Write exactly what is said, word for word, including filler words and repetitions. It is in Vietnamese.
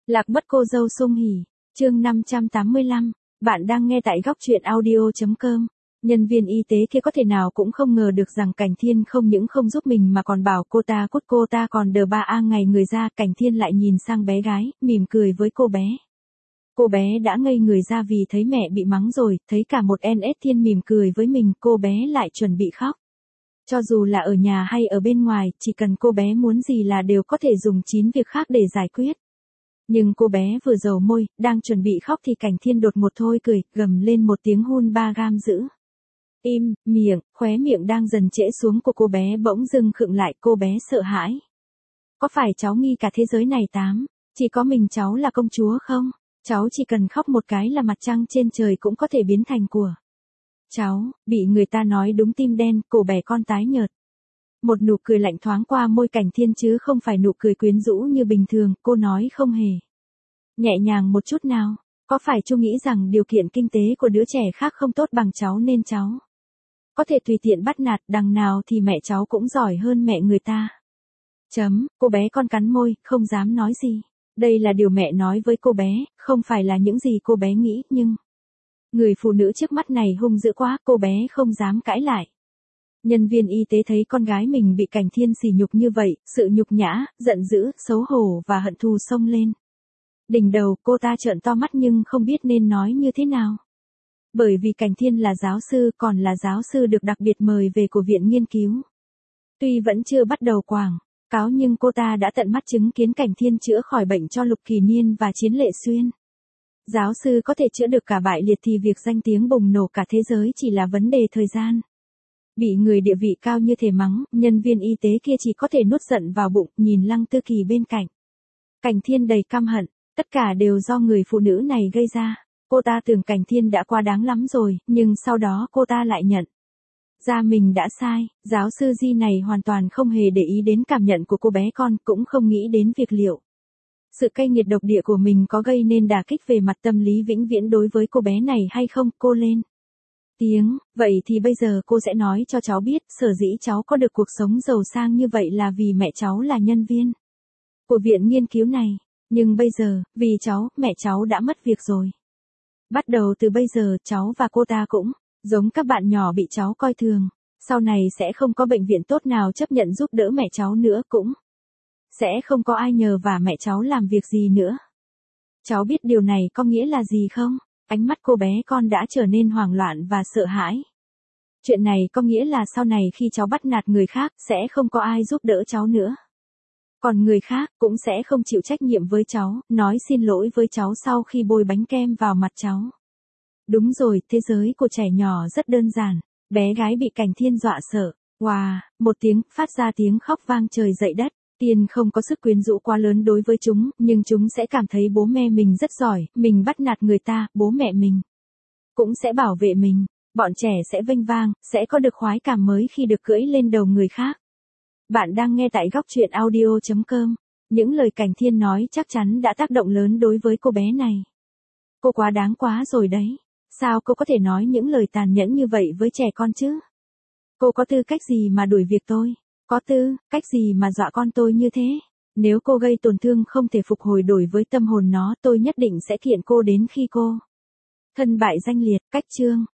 Lạc mất cô dâu Sung Hỉ, chương năm trăm tám mươi lăm, bạn đang nghe tại góc truyện audio chấm com. Nhân viên y tế kia có thể nào cũng không ngờ được rằng Cảnh Thiên không những không giúp mình mà còn bảo cô ta cút, cô ta còn đờ ba a ngày người ra. Cảnh Thiên lại nhìn sang bé gái, mỉm cười với cô bé. Cô bé đã ngây người ra vì thấy mẹ bị mắng rồi, thấy cả một en ét Thiên mỉm cười với mình, cô bé lại chuẩn bị khóc. Cho dù là ở nhà hay ở bên ngoài, chỉ cần cô bé muốn gì là đều có thể dùng chín việc khác để giải quyết. Nhưng cô bé vừa dầu môi, đang chuẩn bị khóc thì Cảnh Thiên đột một thôi cười, gầm lên một tiếng hun ba gam dữ. Im, miệng, khóe miệng đang dần trễ xuống của cô bé bỗng dưng khựng lại, cô bé sợ hãi. Có phải cháu nghi cả thế giới này tám, chỉ có mình cháu là công chúa không? Cháu chỉ cần khóc một cái là mặt trăng trên trời cũng có thể biến thành của cháu. Bị người ta nói đúng tim đen, cổ bé con tái nhợt. Một nụ cười lạnh thoáng qua môi Cảnh Thiên chứ không phải nụ cười quyến rũ như bình thường, cô nói không hề nhẹ nhàng một chút nào. Có phải chú nghĩ rằng điều kiện kinh tế của đứa trẻ khác không tốt bằng cháu nên cháu có thể tùy tiện bắt nạt, đằng nào thì mẹ cháu cũng giỏi hơn mẹ người ta. Chấm, cô bé con cắn môi, không dám nói gì. Đây là điều mẹ nói với cô bé, không phải là những gì cô bé nghĩ, nhưng người phụ nữ trước mắt này hung dữ quá, cô bé không dám cãi lại. Nhân viên y tế thấy con gái mình bị Cảnh Thiên sỉ nhục như vậy, sự nhục nhã, giận dữ, xấu hổ và hận thù xông lên đỉnh đầu, cô ta trợn to mắt nhưng không biết nên nói như thế nào. Bởi vì Cảnh Thiên là giáo sư, còn là giáo sư được đặc biệt mời về của viện nghiên cứu. Tuy vẫn chưa bắt đầu quảng cáo nhưng cô ta đã tận mắt chứng kiến Cảnh Thiên chữa khỏi bệnh cho Lục Kỳ Niên và Chiến Lệ Xuyên. Giáo sư có thể chữa được cả bại liệt thì việc danh tiếng bùng nổ cả thế giới chỉ là vấn đề thời gian. Bị người địa vị cao như thể mắng, nhân viên y tế kia chỉ có thể nuốt giận vào bụng, nhìn Lăng Tư Kỳ bên cạnh. Cảnh Thiên đầy căm hận, tất cả đều do người phụ nữ này gây ra. Cô ta tưởng Cảnh Thiên đã quá đáng lắm rồi, nhưng sau đó cô ta lại nhận ra mình đã sai. Giáo sư Di này hoàn toàn không hề để ý đến cảm nhận của cô bé con, cũng không nghĩ đến việc liệu sự cay nghiệt độc địa của mình có gây nên đả kích về mặt tâm lý vĩnh viễn đối với cô bé này hay không. Cô lên tiếng, vậy thì bây giờ cô sẽ nói cho cháu biết, sở dĩ cháu có được cuộc sống giàu sang như vậy là vì mẹ cháu là nhân viên của viện nghiên cứu này. Nhưng bây giờ, vì cháu, mẹ cháu đã mất việc rồi. Bắt đầu từ bây giờ, cháu và cô ta cũng giống các bạn nhỏ bị cháu coi thường. Sau này sẽ không có bệnh viện tốt nào chấp nhận giúp đỡ mẹ cháu nữa, cũng sẽ không có ai nhờ vả mẹ cháu làm việc gì nữa. Cháu biết điều này có nghĩa là gì không? Ánh mắt cô bé con đã trở nên hoảng loạn và sợ hãi. Chuyện này có nghĩa là sau này khi cháu bắt nạt người khác, sẽ không có ai giúp đỡ cháu nữa. Còn người khác cũng sẽ không chịu trách nhiệm với cháu, nói xin lỗi với cháu sau khi bôi bánh kem vào mặt cháu. Đúng rồi, thế giới của trẻ nhỏ rất đơn giản. Bé gái bị Cảnh Thiên dọa sợ. Wow, một tiếng, phát ra tiếng khóc vang trời dậy đất. Tiên không có sức quyến rũ quá lớn đối với chúng, nhưng chúng sẽ cảm thấy bố mẹ mình rất giỏi, mình bắt nạt người ta, bố mẹ mình cũng sẽ bảo vệ mình. Bọn trẻ sẽ vênh vang, sẽ có được khoái cảm mới khi được cưỡi lên đầu người khác. Bạn đang nghe tại góc truyện audio chấm com. Những lời Cảnh Thiên nói chắc chắn đã tác động lớn đối với cô bé này. Cô quá đáng quá rồi đấy. Sao cô có thể nói những lời tàn nhẫn như vậy với trẻ con chứ? Cô có tư cách gì mà đuổi việc tôi? Có tư cách gì mà dọa con tôi như thế? Nếu cô gây tổn thương không thể phục hồi đổi với tâm hồn nó, tôi nhất định sẽ kiện cô đến khi cô thân bại danh liệt. Cách chương